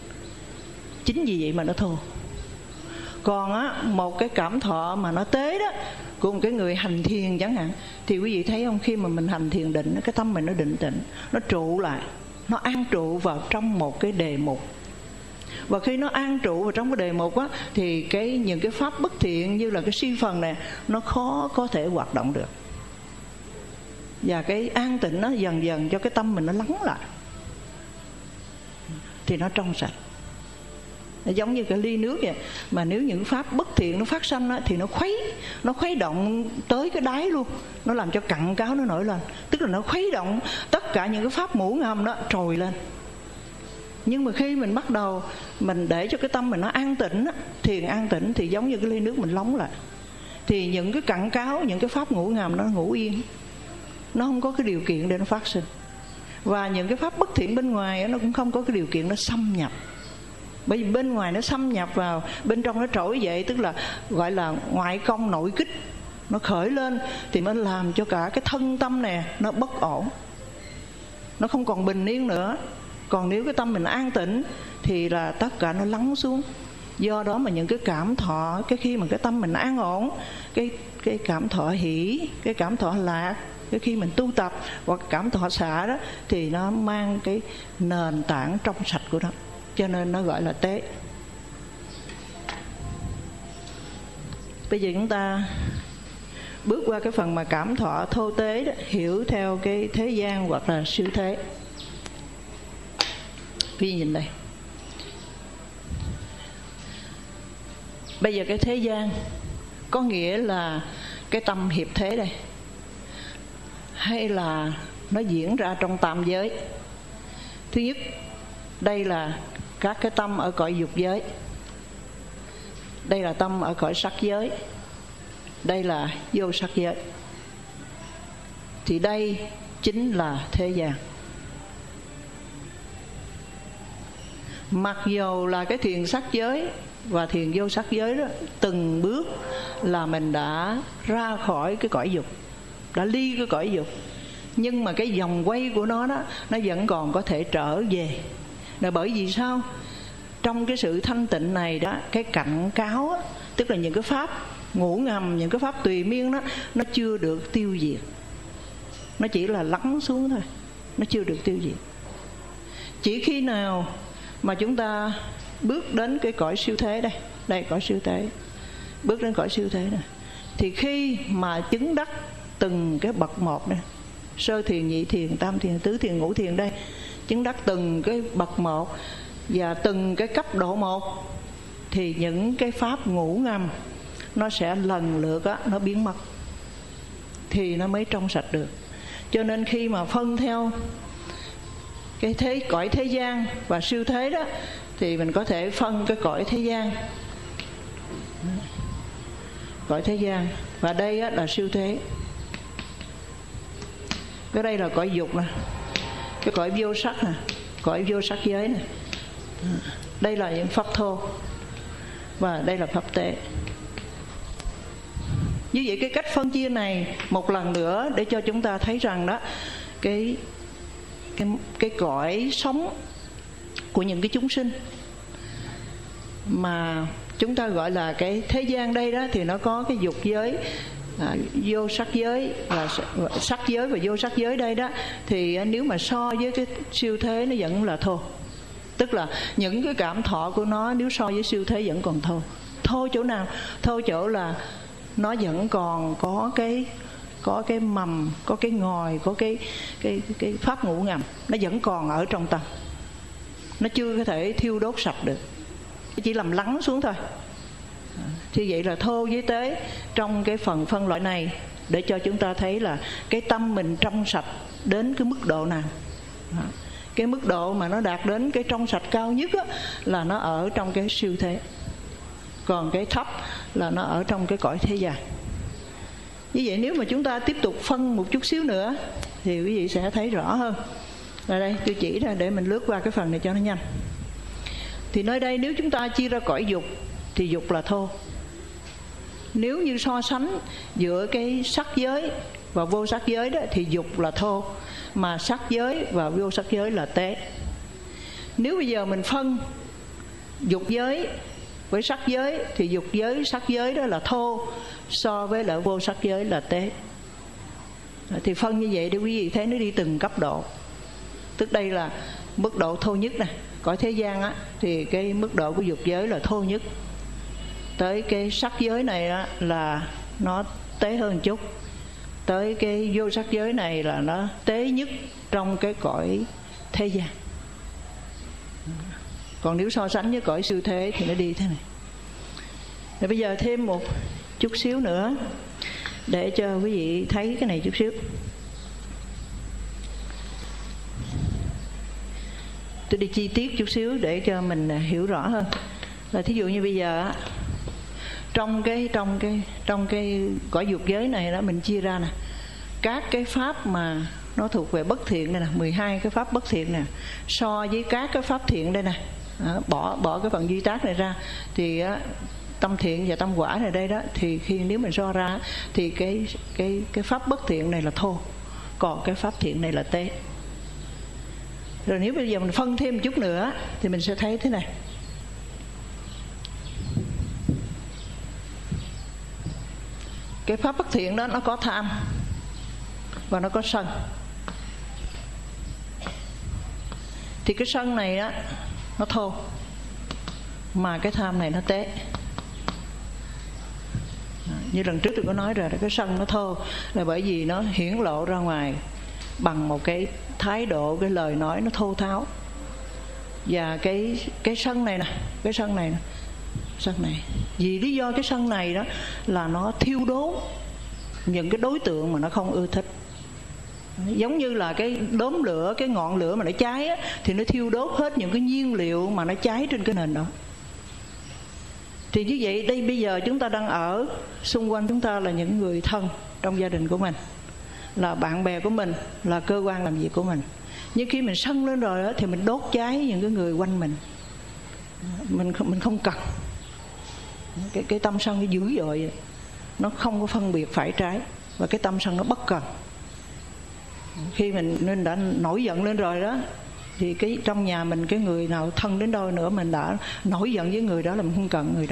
Chính vì vậy mà nó thô. Còn một cái cảm thọ mà nó tế đó, của một cái người hành thiền chẳng hạn, thì quý vị thấy không, khi mà mình hành thiền định, cái tâm mình nó định tĩnh, nó trụ lại, nó an trụ vào trong một cái đề mục. Và khi nó an trụ vào trong cái đề mục thì những cái pháp bất thiện như là cái si phần này nó khó có thể hoạt động được. Và cái an tịnh nó dần dần cho cái tâm mình nó lắng lại, thì nó trong sạch. Nó giống như cái ly nước vậy. Mà nếu những pháp bất thiện nó phát sanh thì nó khuấy động tới cái đáy luôn, nó làm cho cặn cáo nó nổi lên. Tức là nó khuấy động tất cả những cái pháp ngũ ngầm đó trồi lên. Nhưng mà khi mình bắt đầu mình để cho cái tâm mình nó an tĩnh, thiền an tĩnh, thì giống như cái ly nước mình lóng lại, thì những cái cặn cáo, những cái pháp ngũ ngầm nó ngủ yên, nó không có cái điều kiện để nó phát sinh. Và những cái pháp bất thiện bên ngoài nó cũng không có cái điều kiện nó xâm nhập. Bởi vì bên ngoài nó xâm nhập vào, bên trong nó trỗi dậy, tức là gọi là ngoại công nội kích, nó khởi lên thì nó làm cho cả cái thân tâm này nó bất ổn, nó không còn bình yên nữa. Còn nếu cái tâm mình an tĩnh thì là tất cả nó lắng xuống. Do đó mà những cái cảm thọ, cái khi mà cái tâm mình an ổn, cái cảm thọ hỷ, cái cảm thọ lạc, cái khi mình tu tập hoặc cảm thọ xả đó, thì nó mang cái nền tảng trong sạch của nó, cho nên nó gọi là tế. Bây giờ chúng ta bước qua cái phần mà cảm thọ thô tế đó, hiểu theo cái thế gian hoặc là siêu thế. Quý vị nhìn đây, bây giờ cái thế gian có nghĩa là cái tâm hiệp thế đây, hay là nó diễn ra trong tam giới? Thứ nhất, đây là các cái tâm ở cõi dục giới, đây là tâm ở cõi sắc giới, đây là vô sắc giới. Thì đây chính là thế gian. Mặc dù là cái thiền sắc giới và thiền vô sắc giới đó, từng bước là mình đã ra khỏi cái cõi dục, đã ly cái cõi dục, nhưng mà cái vòng quay của nó đó, nó vẫn còn có thể trở về. Là bởi vì sao? Trong cái sự thanh tịnh này đó, cái cạnh cáo đó, tức là những cái pháp ngủ ngầm, những cái pháp tùy miên đó, nó chưa được tiêu diệt, nó chỉ là lắng xuống thôi, nó chưa được tiêu diệt. Chỉ khi nào mà chúng ta bước đến cái cõi siêu thế đây, đây cõi siêu thế, bước đến cõi siêu thế này, thì khi mà chứng đắc từng cái bậc một này, sơ thiền, nhị thiền, tam thiền, tứ thiền, ngũ thiền đây, chứng đắc từng cái bậc một và từng cái cấp độ một, thì những cái pháp ngủ ngầm nó sẽ lần lượt á, nó biến mất, thì nó mới trong sạch được. Cho nên khi mà phân theo cái cõi thế gian và siêu thế đó, thì mình có thể phân cái cõi thế gian, cõi thế gian, và đây á, là siêu thế. Cái đây là cõi dục nè, cái cõi vô sắc nè, cõi vô sắc giới nè. Đây là những pháp thô và đây là pháp tế. Như vậy cái cách phân chia này một lần nữa để cho chúng ta thấy rằng đó, cái cõi sống của những cái chúng sinh mà chúng ta gọi là cái thế gian đây đó, thì nó có cái dục giới, vô sắc giới, và sắc giới và vô sắc giới đây đó, thì nếu mà so với cái siêu thế nó vẫn là thô. Tức là những cái cảm thọ của nó nếu so với siêu thế vẫn còn thô. Thô chỗ nào? Thô chỗ là nó vẫn còn có cái mầm, có cái ngòi, có cái pháp ngủ ngầm, nó vẫn còn ở trong tâm, nó chưa có thể thiêu đốt sạch được, chỉ làm lắng xuống thôi. Thì vậy là thô với tế trong cái phần phân loại này, để cho chúng ta thấy là cái tâm mình trong sạch đến cái mức độ nào. Cái mức độ mà nó đạt đến cái trong sạch cao nhất á, là nó ở trong cái siêu thế, còn cái thấp là nó ở trong cái cõi thế gian. Như vậy nếu mà chúng ta tiếp tục phân một chút xíu nữa thì quý vị sẽ thấy rõ hơn. Rồi đây tôi chỉ ra để mình lướt qua cái phần này cho nó nhanh. Thì nơi đây nếu chúng ta chia ra cõi dục thì dục là thô. Nếu như so sánh giữa cái sắc giới và vô sắc giới đó, thì dục là thô, mà sắc giới và vô sắc giới là tế. Nếu bây giờ mình phân dục giới với sắc giới thì dục giới, sắc giới đó là thô, so với lại vô sắc giới là tế. Thì phân như vậy để quý vị thấy nó đi từng cấp độ. Tức đây là mức độ thô nhất nè. Cõi thế gian á, thì cái mức độ của dục giới là thô nhất. Tới cái sắc giới này á, là nó tế hơn chút. Tới cái vô sắc giới này là nó tế nhất trong cái cõi thế gian. Còn nếu so sánh với cõi siêu thế thì nó đi thế này. Rồi bây giờ thêm một chút xíu nữa để cho quý vị thấy cái này chút xíu. Tôi đi chi tiết chút xíu để cho mình hiểu rõ hơn. Là thí dụ như bây giờ trong cái cõi dục giới này đó, mình chia ra nè, các cái pháp mà nó thuộc về bất thiện đây nè, 12 cái pháp bất thiện nè, so với các cái pháp thiện đây nè, bỏ cái phần duy tác này ra, thì tâm thiện và tâm quả này đây đó, thì khi nếu mình so ra thì cái pháp bất thiện này là thô, còn cái pháp thiện này là tế. Rồi nếu bây giờ mình phân thêm một chút nữa thì mình sẽ thấy thế này. Cái pháp bất thiện đó nó có tham và nó có sân. Thì cái sân này á nó thô, mà cái tham này nó tế. Như lần trước tôi có nói rồi, cái sân nó thô là bởi vì nó hiển lộ ra ngoài bằng một cái thái độ, cái lời nói nó thô tháo. Và cái sân này nè, cái sân này nè, sân này, vì lý do cái sân này đó là nó thiêu đốt những cái đối tượng mà nó không ưa thích. Giống như là cái đốm lửa, cái ngọn lửa mà nó cháy á, thì nó thiêu đốt hết những cái nhiên liệu mà nó cháy trên cái nền đó. Thì như vậy đây bây giờ chúng ta đang ở xung quanh chúng ta là những người thân trong gia đình của mình, là bạn bè của mình, là cơ quan làm việc của mình. Nhưng khi mình sân lên rồi đó, thì mình đốt cháy những cái người quanh mình. Mình không cần. Cái tâm sân nó dữ dội, nó không có phân biệt phải trái, và cái tâm sân nó bất cần. Khi mình đã nổi giận lên rồi đó, thì cái trong nhà mình, cái người nào thân đến đâu nữa, mình đã nổi giận với người đó là mình không cần người đó.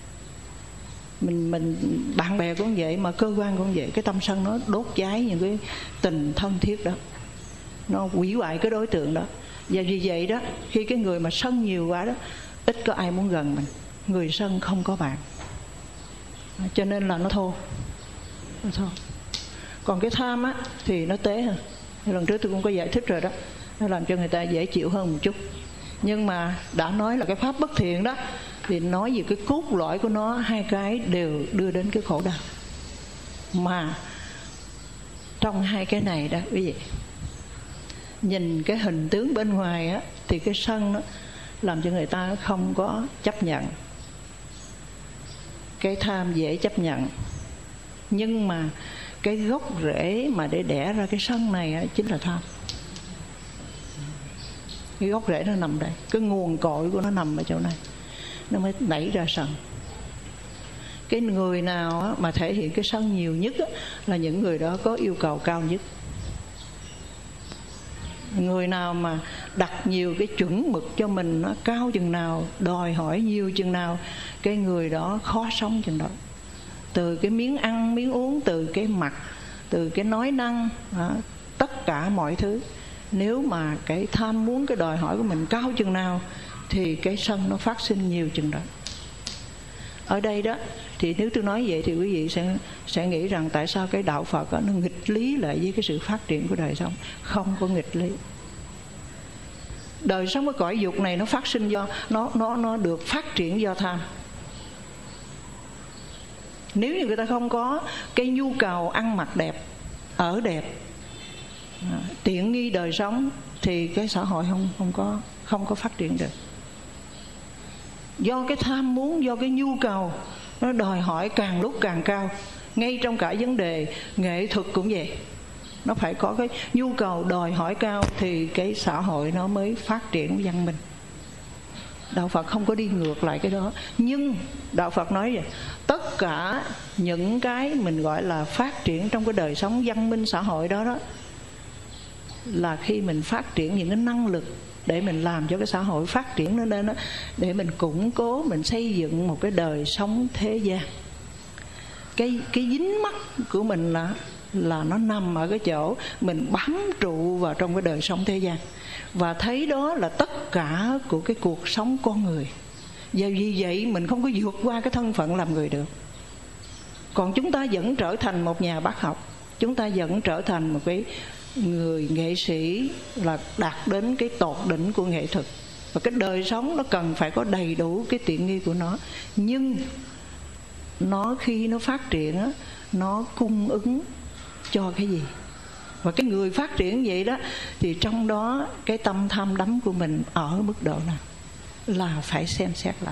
Mình bạn bè cũng vậy, mà cơ quan cũng vậy. Cái tâm sân nó đốt cháy những cái tình thân thiết đó, nó hủy hoại cái đối tượng đó. Và vì vậy đó, khi cái người mà sân nhiều quá đó, ít có ai muốn gần mình. Người sân không có bạn, cho nên là nó thô. Còn cái tham á thì nó tế hơn. Lần trước tôi cũng có giải thích rồi đó, nó làm cho người ta dễ chịu hơn một chút. Nhưng mà đã nói là cái pháp bất thiện đó, thì nói về cái cốt lõi của nó, hai cái đều đưa đến cái khổ đau. Mà trong hai cái này đó quý vị, nhìn cái hình tướng bên ngoài á, thì cái sân đó làm cho người ta không có chấp nhận. Cái tham dễ chấp nhận. Nhưng mà cái gốc rễ mà để đẻ ra cái sân này á, chính là tham. Cái gốc rễ nó nằm đây, cái nguồn cội của nó nằm ở chỗ này, nó mới đẩy ra sân. Cái người nào á, mà thể hiện cái sân nhiều nhất á, là những người đó có yêu cầu cao nhất. Người nào mà đặt nhiều cái chuẩn mực cho mình, nó cao chừng nào, đòi hỏi nhiều chừng nào, cái người đó khó sống chừng đó. Từ cái miếng ăn, miếng uống, từ cái mặt, từ cái nói năng, tất cả mọi thứ. Nếu mà cái tham muốn, cái đòi hỏi của mình cao chừng nào, thì cái sân nó phát sinh nhiều chừng đó. Ở đây đó, thì nếu tôi nói vậy thì quý vị sẽ nghĩ rằng tại sao cái đạo Phật đó, nó nghịch lý lại với cái sự phát triển của đời sống. Không có nghịch lý. Đời sống của cõi dục này nó phát sinh do nó được phát triển do tham. Nếu như người ta không có cái nhu cầu ăn mặc đẹp, ở đẹp, tiện nghi đời sống, thì cái xã hội không có phát triển được. Do cái tham muốn, do cái nhu cầu nó đòi hỏi càng lúc càng cao. Ngay trong cả vấn đề nghệ thuật cũng vậy, nó phải có cái nhu cầu đòi hỏi cao thì cái xã hội nó mới phát triển văn minh. Đạo Phật không có đi ngược lại cái đó. Nhưng Đạo Phật nói vậy, tất cả những cái mình gọi là phát triển trong cái đời sống văn minh xã hội đó đó, là khi mình phát triển những cái năng lực để mình làm cho cái xã hội phát triển nó lên đó, để mình củng cố, mình xây dựng một cái đời sống thế gian. Cái dính mắc của mình là nó nằm ở cái chỗ mình bám trụ vào trong cái đời sống thế gian, và thấy đó là tất cả của cái cuộc sống con người. Và vì vậy mình không có vượt qua cái thân phận làm người được. Còn chúng ta vẫn trở thành một nhà bác học, chúng ta vẫn trở thành một cái người nghệ sĩ, là đạt đến cái tột đỉnh của nghệ thuật. Và cái đời sống nó cần phải có đầy đủ cái tiện nghi của nó. Nhưng nó khi nó phát triển á, nó cung ứng cho cái gì? Và cái người phát triển vậy đó, thì trong đó cái tâm tham đắm của mình ở mức độ nào là phải xem xét lại.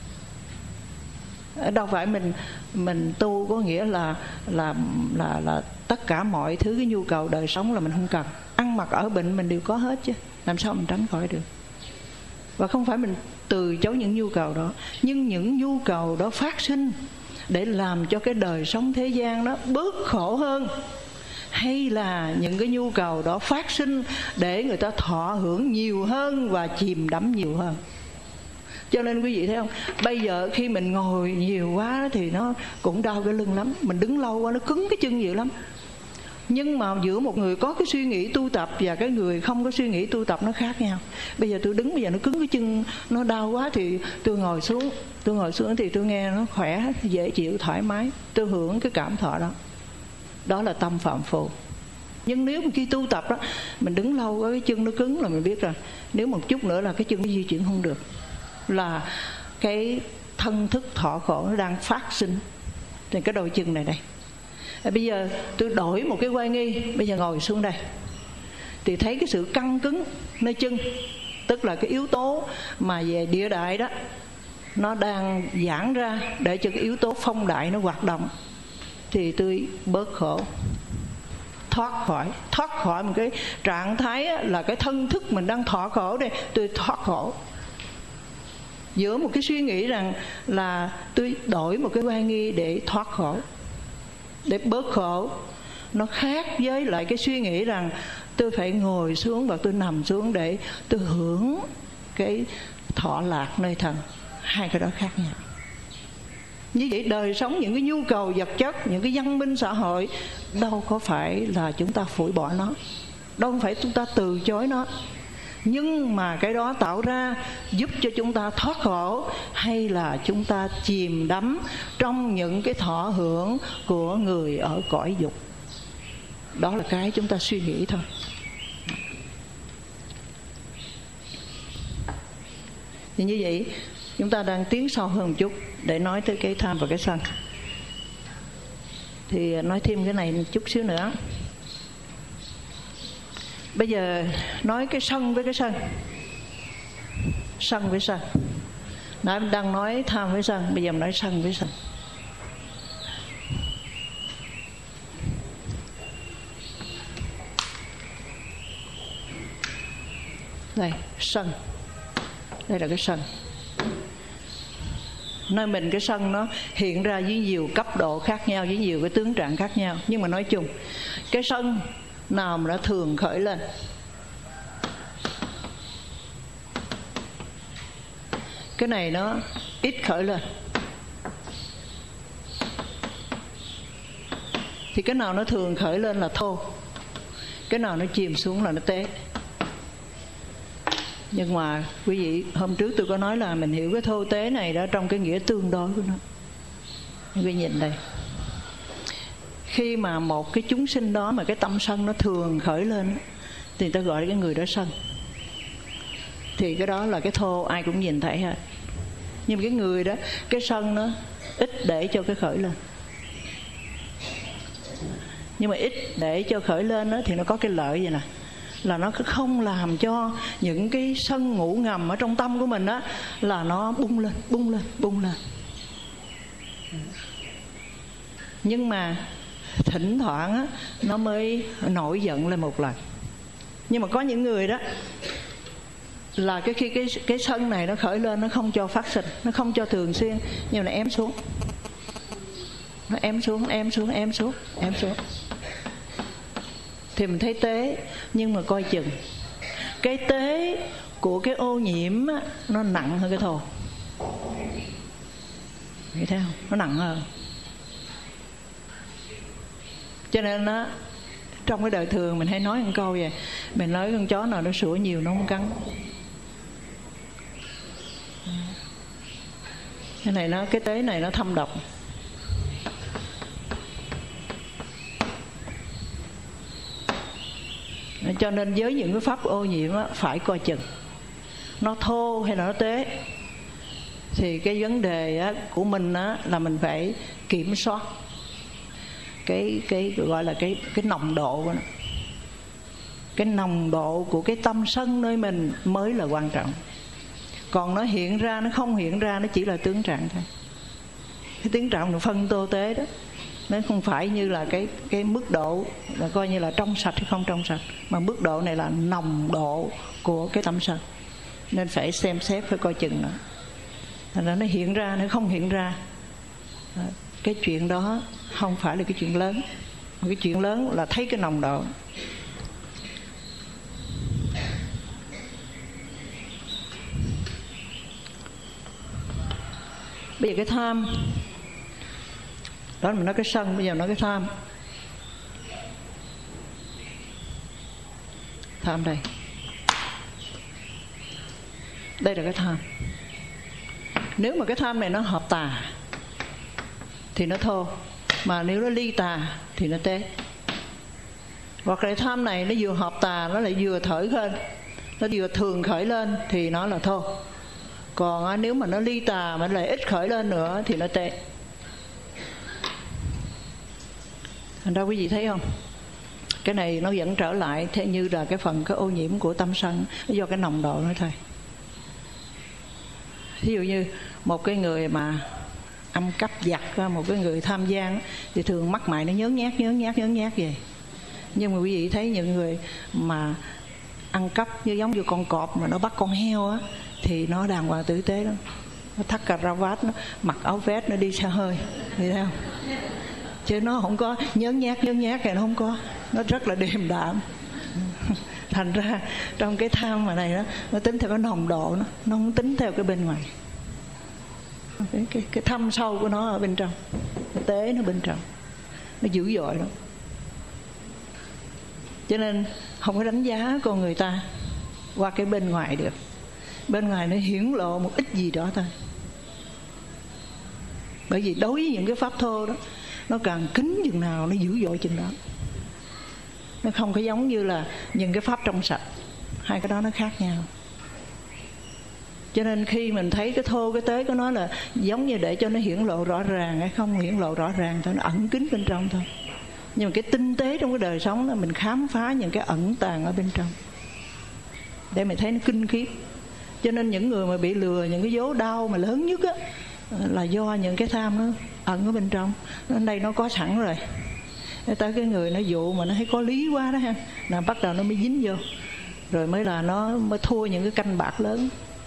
Đâu phải mình tu có nghĩa là tất cả mọi thứ cái nhu cầu đời sống là mình không cần. Ăn mặc ở bệnh mình đều có hết chứ, làm sao mình tránh khỏi được. Và không phải mình từ chối những nhu cầu đó, nhưng những nhu cầu đó phát sinh để làm cho cái đời sống thế gian đó bớt khổ hơn, hay là những cái nhu cầu đó phát sinh để người ta thọ hưởng nhiều hơn và chìm đắm nhiều hơn. Cho nên quý vị thấy không, bây giờ khi mình ngồi nhiều quá thì nó cũng đau cái lưng lắm, mình đứng lâu quá nó cứng cái chân dữ lắm. Nhưng mà giữa một người có cái suy nghĩ tu tập và cái người không có suy nghĩ tu tập nó khác nhau. Bây giờ tôi đứng, bây giờ nó cứng cái chân, nó đau quá thì tôi ngồi xuống thì tôi nghe nó khỏe, dễ chịu, thoải mái, tôi hưởng cái cảm thọ đó. Đó là tâm phạm phu. Nhưng nếu khi tu tập đó, mình đứng lâu quá cái chân nó cứng là mình biết rồi, nếu một chút nữa là cái chân nó di chuyển không được, là cái thân thức thọ khổ nó đang phát sinh trên cái đôi chân này đây. Bây giờ tôi đổi một cái quay nghi, bây giờ ngồi xuống đây thì thấy cái sự căng cứng nơi chân, tức là cái yếu tố mà về địa đại đó nó đang giãn ra để cho cái yếu tố phong đại nó hoạt động, thì tôi bớt khổ, thoát khỏi một cái trạng thái là cái thân thức mình đang thọ khổ đây, tôi thoát khổ. Giữa một cái suy nghĩ rằng là tôi đổi một cái quan nghi để thoát khổ, để bớt khổ, nó khác với lại cái suy nghĩ rằng tôi phải ngồi xuống và tôi nằm xuống để tôi hưởng cái thọ lạc nơi thần. Hai cái đó khác nhau. Như vậy đời sống, những cái nhu cầu vật chất, những cái văn minh xã hội đâu có phải là chúng ta phủi bỏ nó, đâu phải chúng ta từ chối nó, nhưng mà cái đó tạo ra giúp cho chúng ta thoát khổ, hay là chúng ta chìm đắm trong những cái thọ hưởng của người ở cõi dục. Đó là cái chúng ta suy nghĩ thôi. Thì như vậy chúng ta đang tiến sâu hơn một chút để nói tới cái tham và cái sân. Thì nói thêm cái này một chút xíu nữa. Bây giờ nói cái sân với cái sân. Sân với sân. Nãy mình đang nói tham với sân, bây giờ mình nói sân với sân. Đây, sân. Đây là cái sân. Nơi mình cái sân nó hiện ra với nhiều cấp độ khác nhau, với nhiều cái tướng trạng khác nhau. Nhưng mà nói chung, cái sân nào mà nó thường khởi lên, cái này nó ít khởi lên, thì cái nào nó thường khởi lên là thô, cái nào nó chìm xuống là nó tế. Nhưng mà quý vị, hôm trước tôi có nói là mình hiểu cái thô tế này đó trong cái nghĩa tương đối của nó. Quý vị nhìn đây, khi mà một cái chúng sinh đó mà cái tâm sân nó thường khởi lên thì người ta gọi cái người đó sân, thì cái đó là cái thô, ai cũng nhìn thấy hết. Nhưng mà cái người đó, cái sân nó ít để cho cái khởi lên. Nhưng mà ít để cho khởi lên đó, thì nó có cái lợi vậy nè, là nó không làm cho những cái sân ngủ ngầm ở trong tâm của mình đó là nó bung lên. Nhưng mà thỉnh thoảng á, nó mới nổi giận lên một lần. Nhưng mà có những người đó là khi cái sân này nó khởi lên, nó không cho phát sinh, nó không cho thường xuyên, nhưng mà nó ém xuống. Nó ém xuống. Thì mình thấy tế, nhưng mà coi chừng cái tế của cái ô nhiễm á, nó nặng hơn cái thô. Nghĩ thấy không? Nó nặng hơn. Cho nên nó trong cái đời thường mình hay nói một câu vậy, mình nói con chó nào nó sủa nhiều nó không cắn. Cái này nó, cái tế này nó thâm độc. Cho nên với những cái pháp ô nhiễm á, phải coi chừng nó thô hay là nó tế. Thì cái vấn đề á, của mình á, là mình phải kiểm soát cái gọi là cái nồng độ của nó. Cái nồng độ của cái tâm sân nơi mình mới là quan trọng. Còn nó hiện ra, nó không hiện ra, nó chỉ là tướng trạng thôi. Cái tướng trạng là phân tô tế đó, nó không phải như là cái mức độ là coi như là trong sạch hay không trong sạch, mà mức độ này là nồng độ của cái tâm sân. nên phải xem xét, phải coi chừng nữa. Thành ra nó hiện ra, nó không hiện ra, cái chuyện đó không phải là cái chuyện lớn. Mà cái chuyện lớn là thấy cái nồng độ. Bây giờ cái tham, đó là mình nói cái sân, bây giờ nói cái tham. Tham đây, đây là cái tham. Nếu mà cái tham này nó hợp tà thì nó thô, mà nếu nó ly tà thì nó tế. Hoặc là tham này nó vừa hợp tà, nó lại vừa khởi lên, nó vừa thường khởi lên thì nó là thô. Còn nếu mà nó ly tà mà lại ít khởi lên nữa thì nó tế. Thành ra quý vị thấy không, cái này nó vẫn trở lại theo như là cái phần cái ô nhiễm của tâm sân, do cái nồng độ nữa thôi. Ví dụ như một cái người mà ăn cắp giặt, một cái người tham gian thì thường mắt mày nó nhớn nhát vậy. Nhưng mà quý vị thấy những người mà ăn cắp như giống như con cọp mà nó bắt con heo á, thì nó đàng hoàng tử tế lắm. Nó thắt cà ra vát, nó mặc áo vest, nó đi xe hơi, thấy không? Chứ nó không có nhớn nhát này, nó không có. Nó rất là điềm đạm. Thành ra trong cái tham mà này đó, nó tính theo cái nồng độ, nó không tính theo cái bên ngoài. Cái thâm sâu của nó ở bên trong, cái tế nó bên trong, nó dữ dội lắm. Cho nên không có đánh giá con người ta qua cái bên ngoài được. Bên ngoài nó hiển lộ một ít gì đó thôi. Bởi vì đối với những cái pháp thô đó, nó càng kín chừng nào nó dữ dội chừng đó. Nó không có giống như là những cái pháp trong sạch. Hai cái đó nó khác nhau. Cho nên khi mình thấy cái thô cái tế của nó là giống như để cho nó hiển lộ rõ ràng, hay không hiển lộ rõ ràng thôi, nó ẩn kín bên trong thôi. Nhưng mà cái tinh tế trong cái đời sống là mình khám phá những cái ẩn tàng ở bên trong, để mình thấy nó kinh khiếp. Cho nên những người mà bị lừa những cái vố đau mà lớn nhất á, là do những cái tham nó ẩn ở bên trong. Ở đây nó có sẵn rồi. Tới cái người nó dụ mà nó thấy có lý quá đó ha, là bắt đầu nó mới dính vô, rồi mới là nó mới thua những cái canh bạc lớn.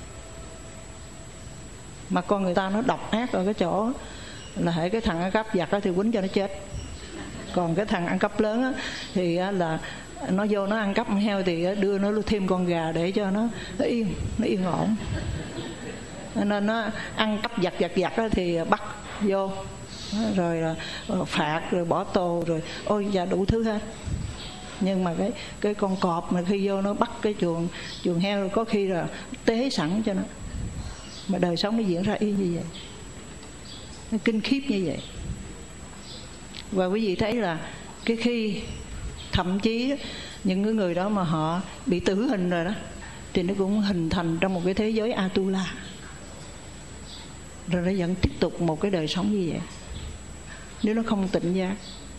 Mà con người ta nó độc ác ở cái chỗ là hễ cái thằng ăn cắp giặt thì quýnh cho nó chết. Còn cái thằng ăn cắp lớn á, thì là nó vô nó ăn cắp con heo thì đưa nó thêm con gà để cho nó yên ổn. Nên nó ăn cắp giặt thì bắt vô, rồi phạt, rồi bỏ tù, rồi ôi dạ đủ thứ hết. Nhưng mà cái con cọp mà khi vô nó bắt cái chuồng heo, có khi là tế sẵn cho nó. Mà đời sống nó diễn ra y như vậy, nó kinh khiếp như vậy. Và quý vị thấy là cái khi thậm chí những cái người đó mà họ bị tử hình rồi đó, thì nó cũng hình thành trong một cái thế giới Atula, rồi nó vẫn tiếp tục một cái đời sống như vậy nếu nó không tỉnh giác.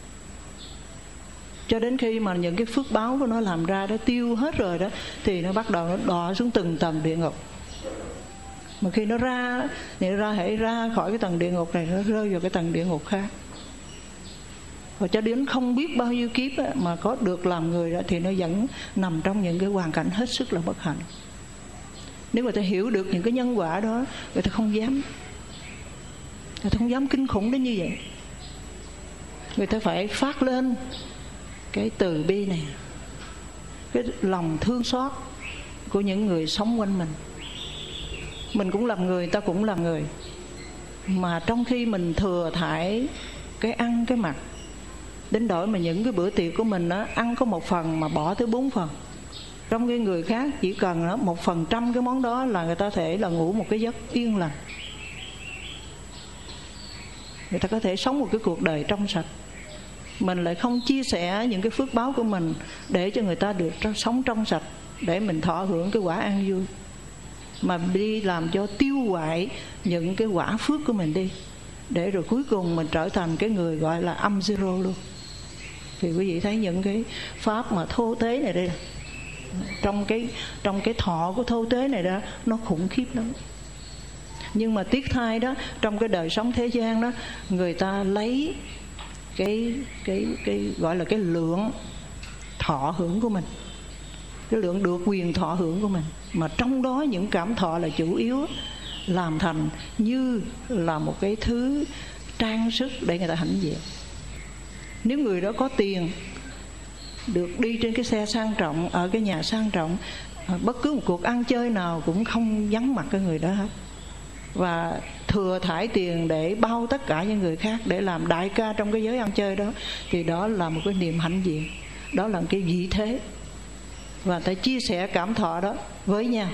Cho đến khi mà những cái phước báo của nó làm ra đó tiêu hết rồi đó, thì nó bắt đầu nó đọa xuống từng tầng địa ngục. Mà khi nó ra thì nó ra khỏi cái tầng địa ngục này, nó rơi vào cái tầng địa ngục khác. Và cho đến không biết bao nhiêu kiếp mà có được làm người đó, thì nó vẫn nằm trong những cái hoàn cảnh hết sức là bất hạnh. Nếu người ta hiểu được những cái nhân quả đó, người ta không dám kinh khủng đến như vậy. Người ta phải phát lên cái từ bi này, cái lòng thương xót của những người sống quanh mình. Mình cũng làm người, ta cũng làm người. Mà trong khi mình thừa thải cái ăn cái mặc, đến đổi mà những cái bữa tiệc của mình đó, ăn có 1 phần mà bỏ tới 4 phần. Trong cái người khác chỉ cần 1% cái món đó là người ta thể là ngủ một cái giấc yên lành. Người ta có thể sống một cái cuộc đời trong sạch. Mình lại không chia sẻ những cái phước báo của mình để cho người ta được sống trong sạch, để mình thọ hưởng cái quả an vui, mà đi làm cho tiêu hoại những cái quả phước của mình đi, để rồi cuối cùng mình trở thành cái người gọi là âm zero luôn. Thì quý vị thấy những cái pháp mà thô tế này đây, trong cái thọ của thô tế này đó, nó khủng khiếp lắm. Nhưng mà tiếc thay đó, trong cái đời sống thế gian đó, người ta lấy cái gọi là cái lượng thọ hưởng của mình, cái lượng được quyền thọ hưởng của mình. Mà trong đó những cảm thọ là chủ yếu, làm thành như là một cái thứ trang sức để người ta hãnh diện. Nếu người đó có tiền, được đi trên cái xe sang trọng, ở cái nhà sang trọng, bất cứ một cuộc ăn chơi nào cũng không vắng mặt cái người đó hết, và thừa thải tiền để bao tất cả những người khác để làm đại ca trong cái giới ăn chơi đó, thì đó là một cái niềm hãnh diện, đó là một cái vị thế. Và ta chia sẻ cảm thọ đó với nhau,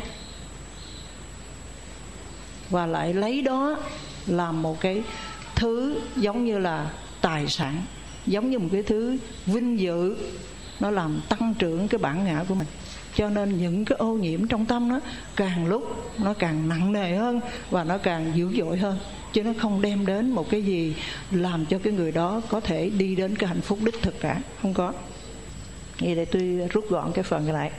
và lại lấy đó làm một cái thứ giống như là tài sản, giống như một cái thứ vinh dự, nó làm tăng trưởng cái bản ngã của mình. Cho nên những cái ô nhiễm trong tâm nó càng lúc nó càng nặng nề hơn, và nó càng dữ dội hơn, chứ nó không đem đến một cái gì làm cho cái người đó có thể đi đến cái hạnh phúc đích thực cả. Không có. Vậy để tôi rút gọn cái phần lại.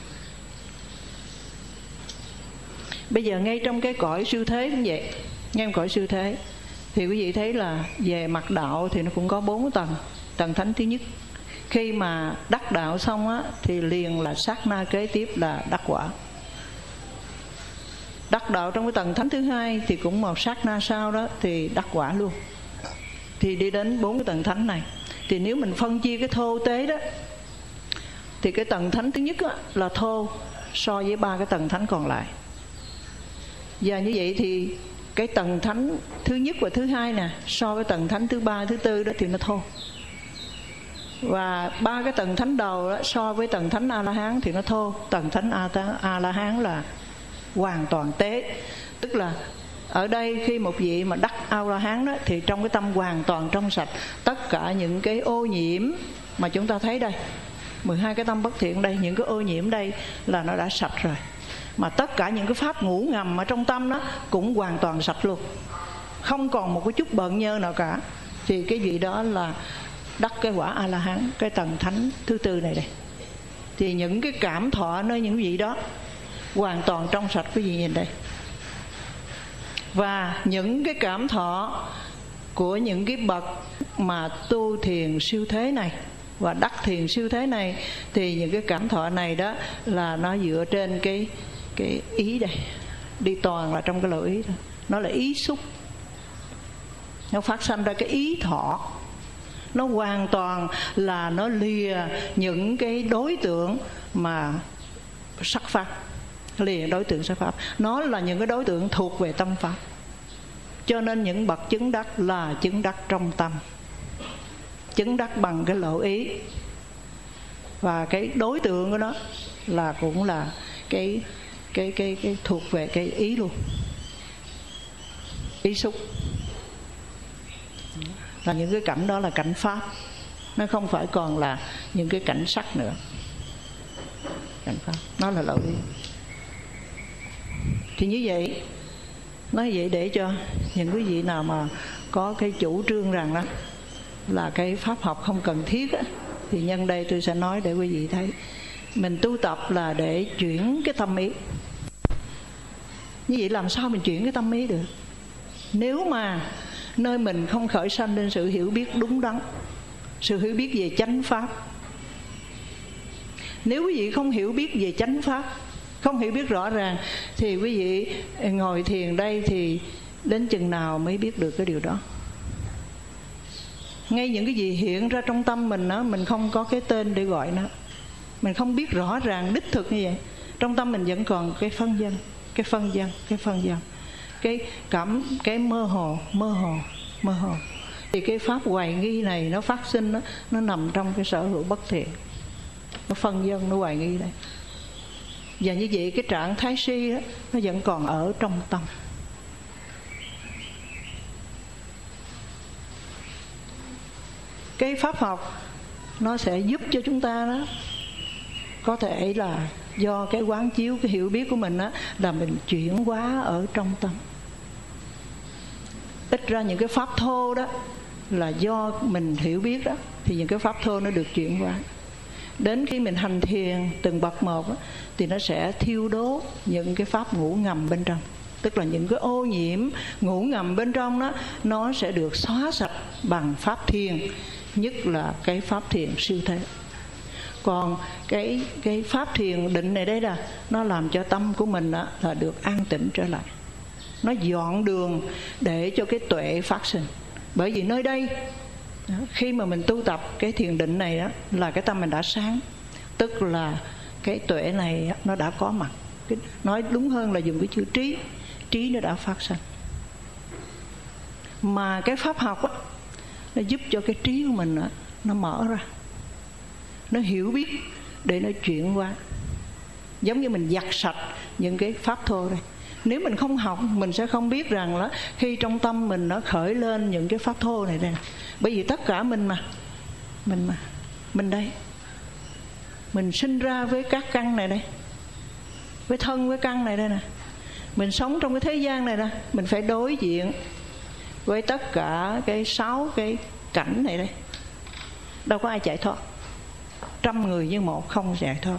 Bây giờ ngay trong cái cõi siêu thế cũng vậy, ngay trong cõi siêu thế thì quý vị thấy là về mặt đạo thì nó cũng có 4 tầng. Tầng thánh thứ nhất, khi mà đắc đạo xong á, thì liền là sát na kế tiếp là đắc quả. Đắc đạo trong cái tầng thánh thứ hai thì cũng một sát na sau đó thì đắc quả luôn. Thì đi đến 4 cái tầng thánh này. Thì nếu mình phân chia cái thô tế đó, thì cái tầng thánh thứ nhất á, là thô so với 3 cái tầng thánh còn lại. Và như vậy thì cái tầng thánh thứ nhất và thứ hai nè, so với tầng thánh thứ ba, thứ tư đó thì nó thô. Và 3 cái tầng thánh đầu đó, so với tầng thánh A-la-hán thì nó thô. Tầng thánh A-la-hán là hoàn toàn tế. Tức là ở đây khi một vị mà đắc A-la-hán đó, thì trong cái tâm hoàn toàn trong sạch. Tất cả những cái ô nhiễm mà chúng ta thấy đây, 12 cái tâm bất thiện đây, những cái ô nhiễm đây là nó đã sạch rồi. Mà tất cả những cái pháp ngủ ngầm ở trong tâm đó cũng hoàn toàn sạch luôn, không còn một cái chút bợn nhơ nào cả. Thì cái vị đó là đắc cái quả A-la-hán, cái tầng thánh thứ tư này đây. Thì những cái cảm thọ nơi những vị đó hoàn toàn trong sạch, quý vị nhìn đây. Và những cái cảm thọ của những cái bậc mà tu thiền siêu thế này và đắc thiền siêu thế này, thì những cái cảm thọ này đó là nó dựa trên cái ý đây, đi toàn là trong cái lỗ ý thôi. Nó là ý xúc, nó phát sanh ra cái ý thọ. Nó hoàn toàn là nó lìa những cái đối tượng mà sắc pháp, lìa đối tượng sắc pháp. Nó là những cái đối tượng thuộc về tâm pháp. Cho nên những bậc chứng đắc là chứng đắc trong tâm, chứng đắc bằng cái lộ ý. Và cái đối tượng của nó là cũng là cái thuộc về cái ý luôn, ý xúc. Là những cái cảnh đó là cảnh pháp, nó không phải còn là những cái cảnh sắc nữa. Cảnh pháp nó là lộ ý. Thì như vậy, nói vậy để cho những quý vị nào mà có cái chủ trương rằng đó là cái pháp học không cần thiết á, thì nhân đây tôi sẽ nói để quý vị thấy mình tu tập là để chuyển cái tâm ý. Như vậy làm sao mình chuyển cái tâm ý được? Nếu mà nơi mình không khởi sanh lên sự hiểu biết đúng đắn, sự hiểu biết về chánh pháp. Nếu quý vị không hiểu biết về chánh pháp, không hiểu biết rõ ràng, thì quý vị ngồi thiền đây thì đến chừng nào mới biết được cái điều đó? Ngay những cái gì hiện ra trong tâm mình đó, mình không có cái tên để gọi nó, mình không biết rõ ràng đích thực như vậy, trong tâm mình vẫn còn cái phân vân, cái phân vân, cái mơ hồ. Thì cái pháp hoài nghi này nó phát sinh đó, nó nằm trong cái sở hữu bất thiện. Nó phân vân, nó hoài nghi đây. Và như vậy cái trạng thái si đó, nó vẫn còn ở trong tâm. Cái pháp học nó sẽ giúp cho chúng ta đó có thể là do cái quán chiếu, cái hiểu biết của mình đó, là mình chuyển hóa ở trong tâm. Ít ra những cái pháp thô đó là do mình hiểu biết đó, thì những cái pháp thô nó được chuyển hóa. Đến khi mình hành thiền từng bậc một đó, thì nó sẽ thiêu đốt những cái pháp ngủ ngầm bên trong. Tức là những cái ô nhiễm ngủ ngầm bên trong đó, nó sẽ được xóa sạch bằng pháp thiền, nhất là cái pháp thiền siêu thế. Còn cái pháp thiền định này đây là nó làm cho tâm của mình là được an tĩnh trở lại, nó dọn đường để cho cái tuệ phát sinh. Bởi vì nơi đây khi mà mình tu tập cái thiền định này đó, là cái tâm mình đã sáng, tức là cái tuệ này nó đã có mặt. Nói đúng hơn là dùng cái chữ trí, trí nó đã phát sinh. Mà cái pháp học á, nó giúp cho cái trí của mình á, nó mở ra, nó hiểu biết để nó chuyển qua. Giống như mình giặt sạch những cái pháp thô đây. Nếu mình không học, mình sẽ không biết rằng là khi trong tâm mình nó khởi lên những cái pháp thô này đây. Bởi vì tất cả mình đây, mình sinh ra với các căn này đây, với thân với căn này đây nè. Mình sống trong cái thế gian này nè, mình phải đối diện với tất cả cái 6 cái cảnh này đây. Đâu có ai chạy thoát. 100 người như một không chạy thoát.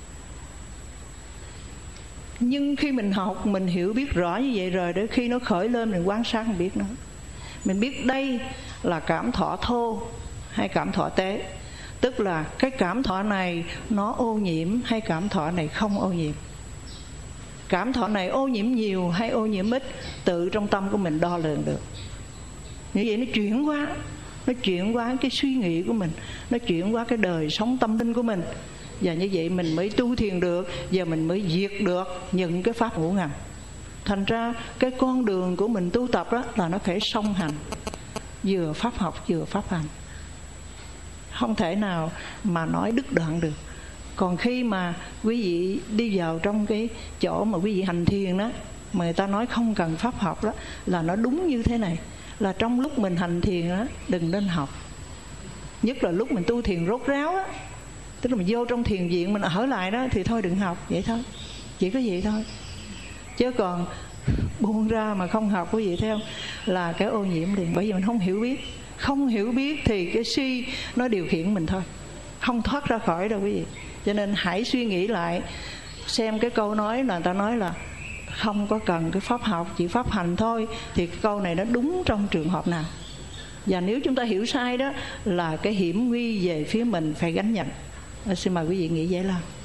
Nhưng khi mình học, mình hiểu biết rõ như vậy rồi, để khi nó khởi lên mình quan sát, mình biết nó. Mình biết đây là cảm thọ thô hay cảm thọ tế. Tức là cái cảm thọ này nó ô nhiễm hay cảm thọ này không ô nhiễm. Cảm thọ này ô nhiễm nhiều hay ô nhiễm ít, tự trong tâm của mình đo lường được. Như vậy nó chuyển qua cái suy nghĩ của mình, nó chuyển qua cái đời sống tâm linh của mình. Và như vậy mình mới tu thiền được, và mình mới diệt được những cái pháp ngũ ngầm. Thành ra cái con đường của mình tu tập đó là nó phải song hành, vừa pháp học vừa pháp hành, không thể nào mà nói đứt đoạn được. Còn khi mà quý vị đi vào trong cái chỗ mà quý vị hành thiền đó, mà người ta nói không cần pháp học đó, là nó đúng như thế này. Là trong lúc mình hành thiền đó, đừng nên học. Nhất là lúc mình tu thiền rốt ráo á, tức là mình vô trong thiền viện mình ở lại đó, thì thôi đừng học, vậy thôi. Chỉ có vậy thôi. Chứ còn buông ra mà không học, quý vị thấy không, là cái ô nhiễm liền. Bởi vì mình không hiểu biết. Không hiểu biết thì cái si nó điều khiển mình thôi, không thoát ra khỏi đâu quý vị. Cho nên hãy suy nghĩ lại xem cái câu nói là người ta nói là không có cần cái pháp học, chỉ pháp hành thôi, thì cái câu này nó đúng trong trường hợp nào. Và nếu chúng ta hiểu sai đó, là cái hiểm nguy về phía mình phải gánh nhận. Xin mời quý vị nghĩ Giải Lao.